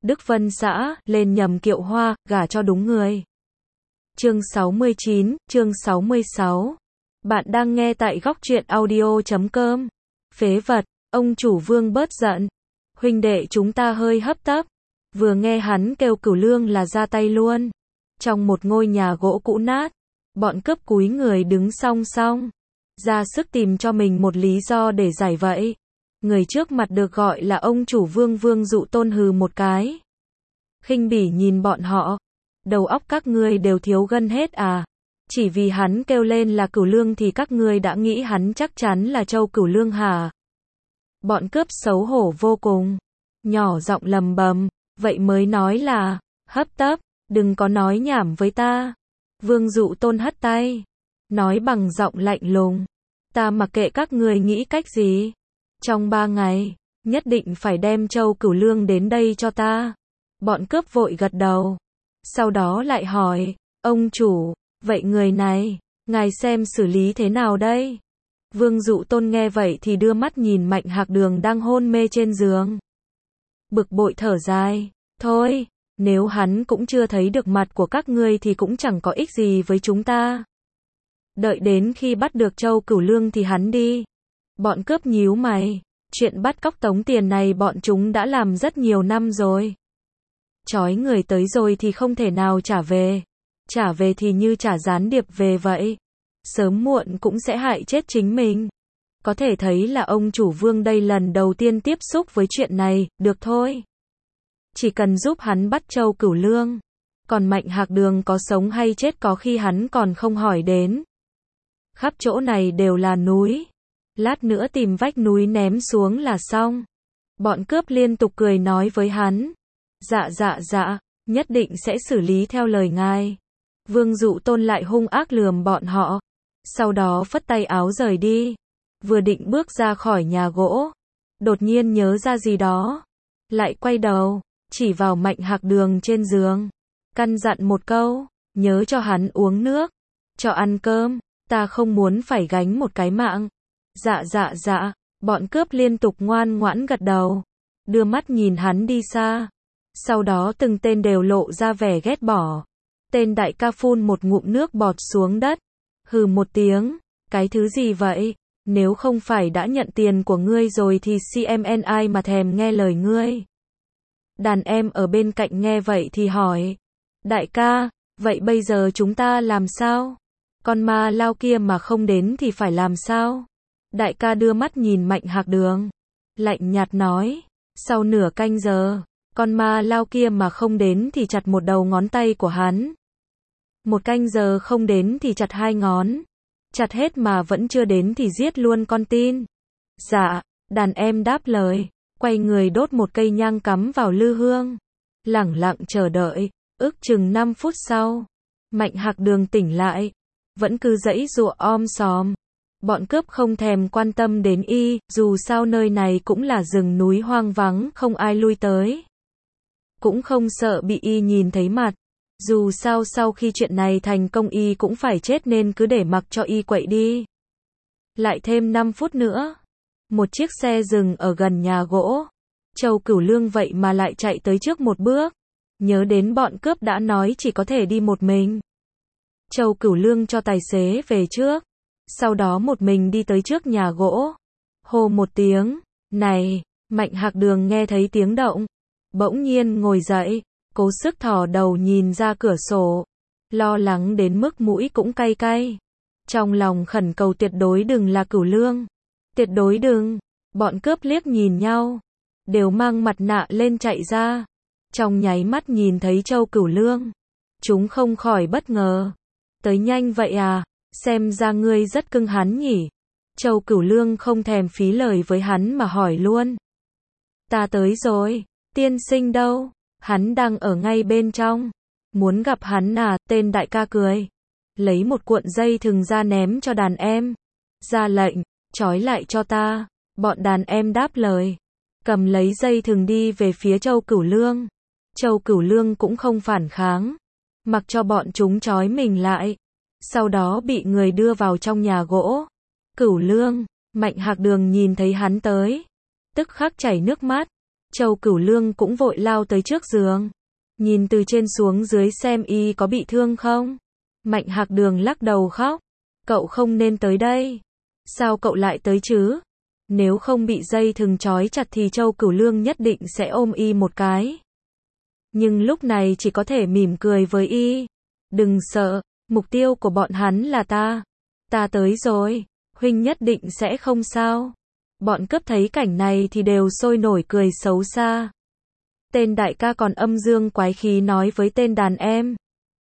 Đức Vân xã, lên nhầm kiệu hoa, gả cho đúng người. Chương 69, chương 66. Bạn đang nghe tại góc truyện audio.com. Phế vật, ông chủ Vương bớt giận. Huynh đệ chúng ta hơi hấp tấp. Vừa nghe hắn kêu Cửu Lương là ra tay luôn. Trong một ngôi nhà gỗ cũ nát, bọn cướp cúi người đứng song song, ra sức tìm cho mình một lý do để giải vẫy. Người trước mặt được gọi là ông chủ Vương. Vương Dụ Tôn hừ một cái, khinh bỉ nhìn bọn họ. Đầu óc các ngươi đều thiếu gân hết à? Chỉ vì hắn kêu lên là Cửu Lương thì các ngươi đã nghĩ hắn chắc chắn là Châu Cửu Lương hả? Bọn cướp xấu hổ vô cùng, nhỏ giọng lầm bầm, vậy mới nói là hấp tấp, đừng có nói nhảm với ta. Vương Dụ Tôn hất tay, nói bằng giọng lạnh lùng, ta mặc kệ các ngươi nghĩ cách gì, trong 3 ngày, nhất định phải đem Châu Cửu Lương đến đây cho ta. Bọn cướp vội gật đầu, sau đó lại hỏi, ông chủ, vậy người này, ngài xem xử lý thế nào đây? Vương Dụ Tôn nghe vậy thì đưa mắt nhìn Mạnh Hạc Đường đang hôn mê trên giường. Bực bội thở dài, thôi, nếu hắn cũng chưa thấy được mặt của các ngươi thì cũng chẳng có ích gì với chúng ta. Đợi đến khi bắt được Châu Cửu Lương thì hắn đi. Bọn cướp nhíu mày, chuyện bắt cóc tống tiền này bọn chúng đã làm rất nhiều năm rồi. Trói người tới rồi thì không thể nào trả về thì như trả gián điệp về vậy. Sớm muộn cũng sẽ hại chết chính mình. Có thể thấy là ông chủ Vương đây lần đầu tiên tiếp xúc với chuyện này, được thôi. Chỉ cần giúp hắn bắt Châu Cửu Lương. Còn Mạnh Hạc Đường có sống hay chết có khi hắn còn không hỏi đến. Khắp chỗ này đều là núi. Lát nữa tìm vách núi ném xuống là xong. Bọn cướp liên tục cười nói với hắn. Dạ, nhất định sẽ xử lý theo lời ngài. Vương Dụ Tôn lại hung ác lườm bọn họ. Sau đó phất tay áo rời đi. Vừa định bước ra khỏi nhà gỗ, đột nhiên nhớ ra gì đó. Lại quay đầu, chỉ vào Mạnh Hạc Đường trên giường. Căn dặn một câu, nhớ cho hắn uống nước, cho ăn cơm, ta không muốn phải gánh một cái mạng. Dạ, bọn cướp liên tục ngoan ngoãn gật đầu, đưa mắt nhìn hắn đi xa. Sau đó từng tên đều lộ ra vẻ ghét bỏ. Tên đại ca phun một ngụm nước bọt xuống đất, hừ một tiếng, cái thứ gì vậy? Nếu không phải đã nhận tiền của ngươi rồi thì CMNI mà thèm nghe lời ngươi. Đàn em ở bên cạnh nghe vậy thì hỏi, đại ca, vậy bây giờ chúng ta làm sao? Con ma lao kia mà không đến thì phải làm sao? Đại ca đưa mắt nhìn Mạnh Hạc Đường, lạnh nhạt nói, sau nửa canh giờ, con ma lao kia mà không đến thì chặt một đầu ngón tay của hắn. 1 canh giờ không đến thì chặt 2 ngón. Chặt hết mà vẫn chưa đến thì giết luôn con tin. Dạ, đàn em đáp lời, quay người đốt một cây nhang cắm vào lư hương. Lẳng lặng chờ đợi, ước chừng 5 phút sau, Mạnh Hạc Đường tỉnh lại, vẫn cứ giãy giụa om sòm. Bọn cướp không thèm quan tâm đến y, dù sao nơi này cũng là rừng núi hoang vắng, không ai lui tới. Cũng không sợ bị y nhìn thấy mặt. Dù sao sau khi chuyện này thành công y cũng phải chết nên cứ để mặc cho y quậy đi. Lại thêm 5 phút nữa, một chiếc xe dừng ở gần nhà gỗ. Châu Cửu Lương vậy mà lại chạy tới trước một bước. Nhớ đến bọn cướp đã nói chỉ có thể đi một mình. Châu Cửu Lương cho tài xế về trước, sau đó một mình đi tới trước nhà gỗ. Hô một tiếng, này, Mạnh Hạc Đường nghe thấy tiếng động, bỗng nhiên ngồi dậy, cố sức thò đầu nhìn ra cửa sổ, lo lắng đến mức mũi cũng cay cay. Trong lòng khẩn cầu tuyệt đối đừng là Cửu Lương. Tuyệt đối đừng. Bọn cướp liếc nhìn nhau, đều mang mặt nạ lên chạy ra. Trong nháy mắt nhìn thấy Châu Cửu Lương, chúng không khỏi bất ngờ. Tới nhanh vậy à, xem ra ngươi rất cưng hắn nhỉ. Châu Cửu Lương không thèm phí lời với hắn mà hỏi luôn. Ta tới rồi, tiên sinh đâu? Hắn đang ở ngay bên trong. Muốn gặp hắn à? Tên đại ca cười, lấy một cuộn dây thừng ra ném cho đàn em. Ra lệnh, trói lại cho ta. Bọn đàn em đáp lời, cầm lấy dây thừng đi về phía Châu Cửu Lương. Châu Cửu Lương cũng không phản kháng, mặc cho bọn chúng trói mình lại. Sau đó bị người đưa vào trong nhà gỗ. Cửu Lương, Mạnh Hạc Đường nhìn thấy hắn tới, tức khắc chảy nước mắt. Châu Cửu Lương cũng vội lao tới trước giường. Nhìn từ trên xuống dưới xem y có bị thương không. Mạnh Hạc Đường lắc đầu khóc. Cậu không nên tới đây. Sao cậu lại tới chứ? Nếu không bị dây thừng trói chặt thì Châu Cửu Lương nhất định sẽ ôm y một cái. Nhưng lúc này chỉ có thể mỉm cười với y. Đừng sợ, mục tiêu của bọn hắn là ta. Ta tới rồi, huynh nhất định sẽ không sao. Bọn cướp thấy cảnh này thì đều sôi nổi cười xấu xa. Tên đại ca còn âm dương quái khí nói với tên đàn em.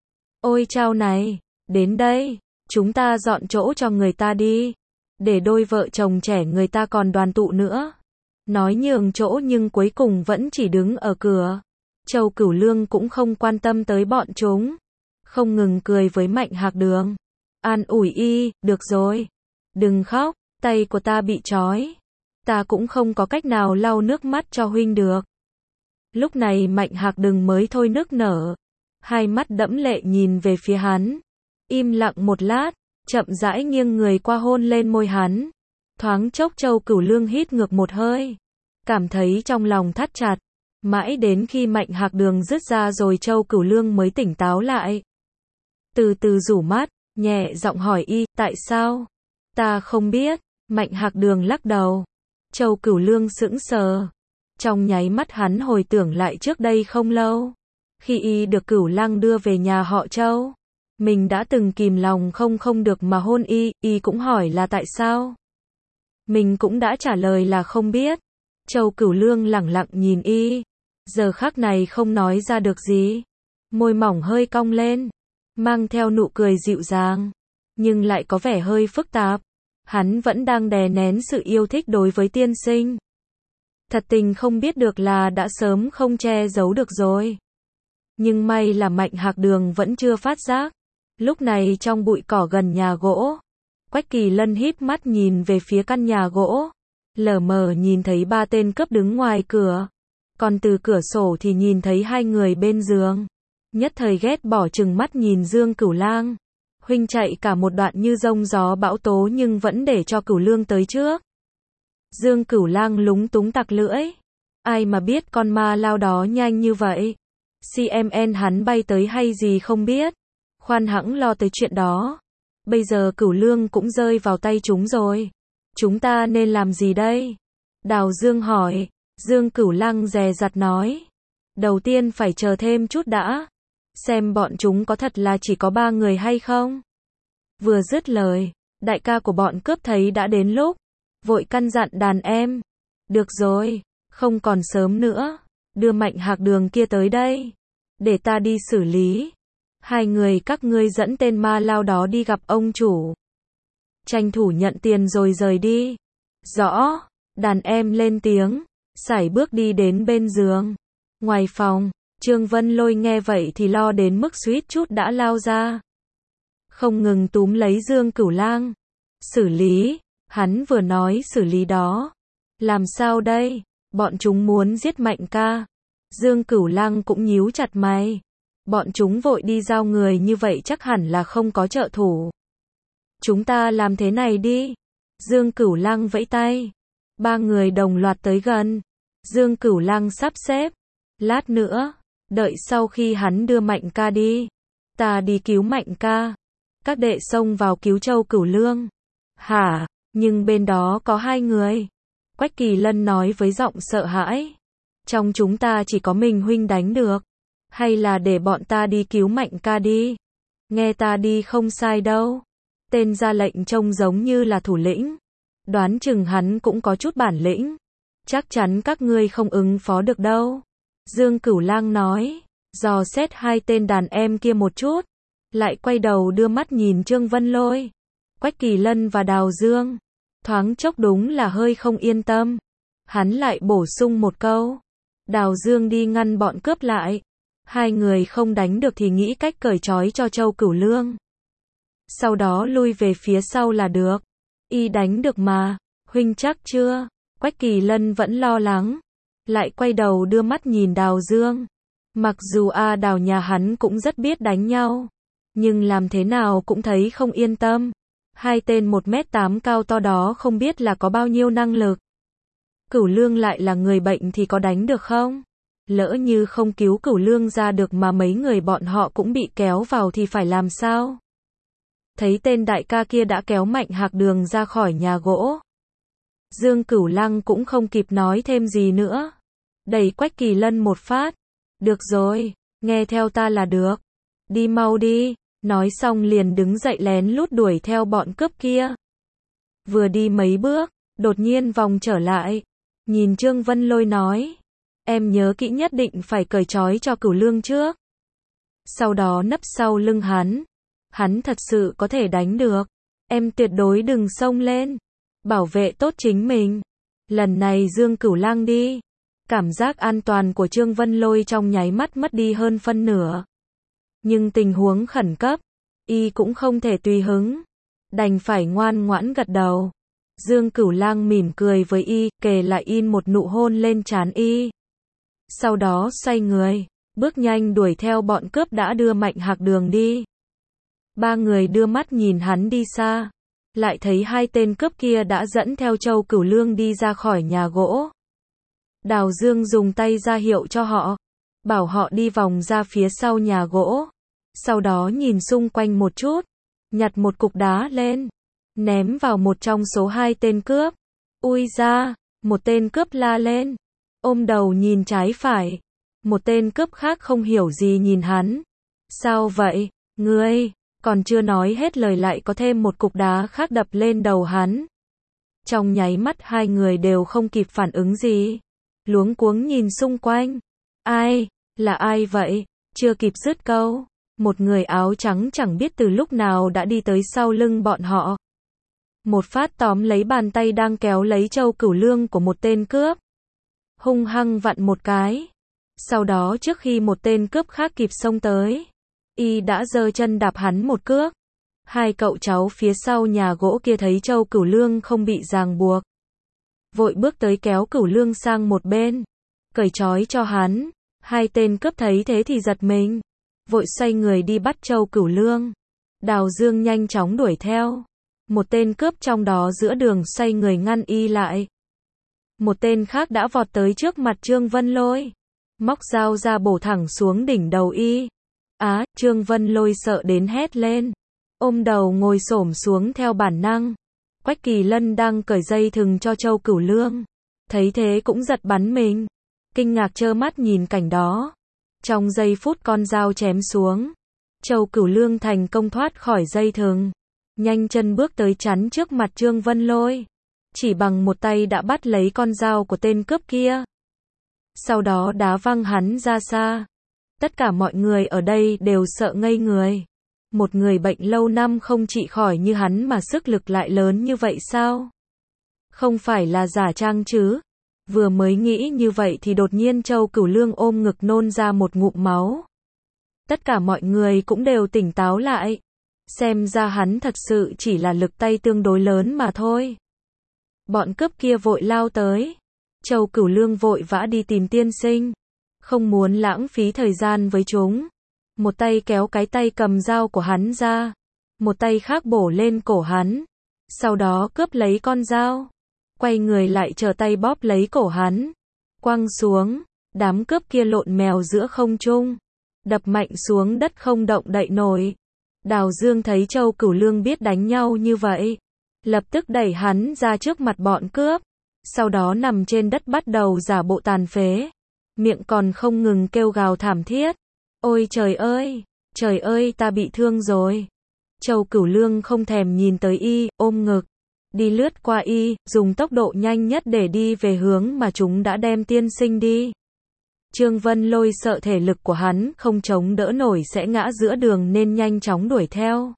Ôi chao này, đến đây, chúng ta dọn chỗ cho người ta đi. Để đôi vợ chồng trẻ người ta còn đoàn tụ nữa. Nói nhường chỗ nhưng cuối cùng vẫn chỉ đứng ở cửa. Châu Cửu Lương cũng không quan tâm tới bọn chúng. Không ngừng cười với Mạnh Hạc Đường. An ủi y, được rồi. Đừng khóc, tay của ta bị trói. Ta cũng không có cách nào lau nước mắt cho huynh được. Lúc này Mạnh Hạc Đường mới thôi nức nở. Hai mắt đẫm lệ nhìn về phía hắn. Im lặng một lát, chậm rãi nghiêng người qua hôn lên môi hắn. Thoáng chốc Châu Cửu Lương hít ngược một hơi. Cảm thấy trong lòng thắt chặt. Mãi đến khi Mạnh Hạc Đường dứt ra rồi Châu Cửu Lương mới tỉnh táo lại. Từ từ rủ mắt, nhẹ giọng hỏi y, tại sao? Ta không biết. Mạnh Hạc Đường lắc đầu. Châu Cửu Lương sững sờ. Trong nháy mắt hắn hồi tưởng lại trước đây không lâu. Khi y được Cửu Lăng đưa về nhà họ Châu. Mình đã từng kìm lòng không được mà hôn y cũng hỏi là tại sao? Mình cũng đã trả lời là không biết. Châu Cửu Lương lẳng lặng nhìn y. Giờ khắc này không nói ra được gì. Môi mỏng hơi cong lên. Mang theo nụ cười dịu dàng. Nhưng lại có vẻ hơi phức tạp. Hắn vẫn đang đè nén sự yêu thích đối với tiên sinh. Thật tình không biết được là đã sớm không che giấu được rồi. Nhưng may là Mạnh Hạc Đường vẫn chưa phát giác. Lúc này trong bụi cỏ gần nhà gỗ. Quách Kỳ Lân híp mắt nhìn về phía căn nhà gỗ. Lờ mờ nhìn thấy ba tên cướp đứng ngoài cửa. Còn từ cửa sổ thì nhìn thấy hai người bên giường. Nhất thời ghét bỏ chừng mắt nhìn Dương Cửu Lang. Huynh chạy cả một đoạn như giông gió bão tố nhưng vẫn để cho Cửu Lương tới trước. Dương Cửu Lang lúng túng tặc lưỡi. Ai mà biết con ma lao đó nhanh như vậy. CMN hắn bay tới hay gì không biết. Khoan hẵng lo tới chuyện đó. Bây giờ Cửu Lương cũng rơi vào tay chúng rồi. Chúng ta nên làm gì đây? Đào Dương hỏi. Dương Cửu Lang dè dặt nói. Đầu tiên phải chờ thêm chút đã. Xem bọn chúng có thật là chỉ có 3 người hay không? Vừa dứt lời, đại ca của bọn cướp thấy đã đến lúc. Vội căn dặn đàn em. Được rồi, không còn sớm nữa. Đưa Mạnh Hạc Đường kia tới đây. Để ta đi xử lý. Hai người các ngươi dẫn tên ma lao đó đi gặp ông chủ. Tranh thủ nhận tiền rồi rời đi. Rõ. Đàn em lên tiếng. Sải bước đi đến bên giường. Ngoài phòng, Trương Vân Lôi nghe vậy thì lo đến mức suýt chút đã lao ra. Không ngừng túm lấy Dương Cửu Lang. Xử lý. Hắn vừa nói xử lý đó. Làm sao đây? Bọn chúng muốn giết Mạnh ca. Dương Cửu Lang cũng nhíu chặt mày. Bọn chúng vội đi giao người như vậy chắc hẳn là không có trợ thủ. Chúng ta làm thế này đi. Dương Cửu Lang vẫy tay. 3 người đồng loạt tới gần. Dương Cửu Lang sắp xếp. Lát nữa, đợi sau khi hắn đưa Mạnh ca đi. Ta đi cứu Mạnh ca. Các đệ xông vào cứu Châu Cửu Lương. Hả? Nhưng bên đó có 2 người. Quách Kỳ Lân nói với giọng sợ hãi. Trong chúng ta chỉ có mình huynh đánh được. Hay là để bọn ta đi cứu Mạnh ca đi. Nghe ta đi không sai đâu. Tên ra lệnh trông giống như là thủ lĩnh. Đoán chừng hắn cũng có chút bản lĩnh. Chắc chắn các ngươi không ứng phó được đâu. Dương Cửu Lang nói. Dò xét 2 tên đàn em kia một chút. Lại quay đầu đưa mắt nhìn Trương Vân Lôi. Quách Kỳ Lân và Đào Dương. Thoáng chốc đúng là hơi không yên tâm. Hắn lại bổ sung một câu. Đào Dương đi ngăn bọn cướp lại. 2 người không đánh được thì nghĩ cách cởi trói cho Châu Cửu Lương. Sau đó lui về phía sau là được. Y đánh được mà. Huynh chắc chưa? Quách Kỳ Lân vẫn lo lắng. Lại quay đầu đưa mắt nhìn Đào Dương. Mặc dù Đào nhà hắn cũng rất biết đánh nhau. Nhưng làm thế nào cũng thấy không yên tâm. 2 tên 1m8 cao to đó không biết là có bao nhiêu năng lực. Cửu Lương lại là người bệnh thì có đánh được không? Lỡ như không cứu Cửu Lương ra được mà mấy người bọn họ cũng bị kéo vào thì phải làm sao? Thấy tên đại ca kia đã kéo Mạnh Hạc Đường ra khỏi nhà gỗ. Dương Cửu Lăng cũng không kịp nói thêm gì nữa. Đẩy Quách Kỳ Lân một phát. Được rồi, nghe theo ta là được. Đi mau đi. Nói xong liền đứng dậy lén lút đuổi theo bọn cướp kia. Vừa đi mấy bước, đột nhiên vòng trở lại. Nhìn Trương Vân Lôi nói. Em nhớ kỹ nhất định phải cởi trói cho Cửu Lương trước. Sau đó nấp sau lưng hắn. Hắn thật sự có thể đánh được. Em tuyệt đối đừng xông lên. Bảo vệ tốt chính mình. Lần này Dương Cửu Lăng đi. Cảm giác an toàn của Trương Vân Lôi trong nháy mắt mất đi hơn phân nửa. Nhưng tình huống khẩn cấp, y cũng không thể tùy hứng. Đành phải ngoan ngoãn gật đầu. Dương Cửu Lăng mỉm cười với y, kề lại in một nụ hôn lên trán y. Sau đó xoay người, bước nhanh đuổi theo bọn cướp đã đưa Mạnh Hạc Đường đi. Ba người đưa mắt nhìn hắn đi xa. Lại thấy hai tên cướp kia đã dẫn theo Châu Cửu Lương đi ra khỏi nhà gỗ. Đào Dương dùng tay ra hiệu cho họ. Bảo họ đi vòng ra phía sau nhà gỗ. Sau đó nhìn xung quanh một chút. Nhặt một cục đá lên. Ném vào một trong số hai tên cướp. Ui ra, một tên cướp la lên. Ôm đầu nhìn trái phải. Một tên cướp khác không hiểu gì nhìn hắn. Sao vậy, ngươi? Còn chưa nói hết lời lại có thêm một cục đá khác đập lên đầu hắn. Trong nháy mắt hai người đều không kịp phản ứng gì. Luống cuống nhìn xung quanh. Ai? Là ai vậy? Chưa kịp dứt câu. Một người áo trắng chẳng biết từ lúc nào đã đi tới sau lưng bọn họ. Một phát tóm lấy bàn tay đang kéo lấy Châu Cửu Lương của một tên cướp. Hung hăng vặn một cái. Sau đó trước khi một tên cướp khác kịp xông tới, y đã giơ chân đạp hắn một cước. Hai cậu cháu phía sau nhà gỗ kia thấy Châu Cửu Lương không bị ràng buộc. Vội bước tới kéo Cửu Lương sang một bên. Cởi trói cho hắn. Hai tên cướp thấy thế thì giật mình. Vội xoay người đi bắt Châu Cửu Lương. Đào Dương nhanh chóng đuổi theo. Một tên cướp trong đó giữa đường xoay người ngăn y lại. Một tên khác đã vọt tới trước mặt Trương Vân Lôi. Móc dao ra bổ thẳng xuống đỉnh đầu y. Trương Vân Lôi sợ đến hét lên. Ôm đầu ngồi xổm xuống theo bản năng. Quách Kỳ Lân đang cởi dây thừng cho Châu Cửu Lương. Thấy thế cũng giật bắn mình. Kinh ngạc trơ mắt nhìn cảnh đó. Trong giây phút con dao chém xuống. Châu Cửu Lương thành công thoát khỏi dây thừng. Nhanh chân bước tới chắn trước mặt Trương Vân Lôi. Chỉ bằng một tay đã bắt lấy con dao của tên cướp kia. Sau đó đá văng hắn ra xa. Tất cả mọi người ở đây đều sợ ngây người. Một người bệnh lâu năm không trị khỏi như hắn mà sức lực lại lớn như vậy sao? Không phải là giả trang chứ? Vừa mới nghĩ như vậy thì đột nhiên Châu Cửu Lương ôm ngực nôn ra một ngụm máu. Tất cả mọi người cũng đều tỉnh táo lại. Xem ra hắn thật sự chỉ là lực tay tương đối lớn mà thôi. Bọn cướp kia vội lao tới. Châu Cửu Lương vội vã đi tìm tiên sinh. Không muốn lãng phí thời gian với chúng. Một tay kéo cái tay cầm dao của hắn ra. Một tay khác bổ lên cổ hắn. Sau đó cướp lấy con dao. Quay người lại trở tay bóp lấy cổ hắn. Quăng xuống. Đám cướp kia lộn mèo giữa không trung. Đập mạnh xuống đất không động đậy nổi. Đào Dương thấy Châu Cửu Lương biết đánh nhau như vậy. Lập tức đẩy hắn ra trước mặt bọn cướp. Sau đó nằm trên đất bắt đầu giả bộ tàn phế. Miệng còn không ngừng kêu gào thảm thiết. Ôi trời ơi ta bị thương rồi. Châu Cửu Lương không thèm nhìn tới y, ôm ngực. Đi lướt qua y, dùng tốc độ nhanh nhất để đi về hướng mà chúng đã đem tiên sinh đi. Trương Vân Lôi sợ thể lực của hắn không chống đỡ nổi sẽ ngã giữa đường nên nhanh chóng đuổi theo.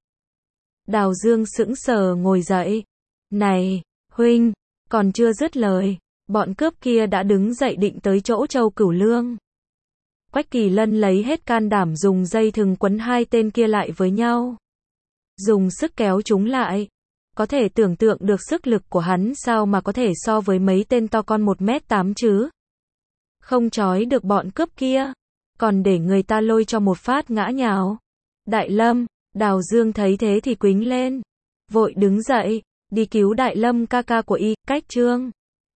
Đào Dương sững sờ ngồi dậy. Này, huynh, còn chưa dứt lời. Bọn cướp kia đã đứng dậy định tới chỗ Châu Cửu Lương. Quách Kỳ Lân lấy hết can đảm dùng dây thừng quấn hai tên kia lại với nhau. Dùng sức kéo chúng lại. Có thể tưởng tượng được sức lực của hắn sao mà có thể so với mấy tên to con 1m8 chứ. Không trói được bọn cướp kia. Còn để người ta lôi cho một phát ngã nhào. Đại Lâm, Đào Dương thấy thế thì quýnh lên. Vội đứng dậy, đi cứu Đại Lâm ca ca của y, cách Trương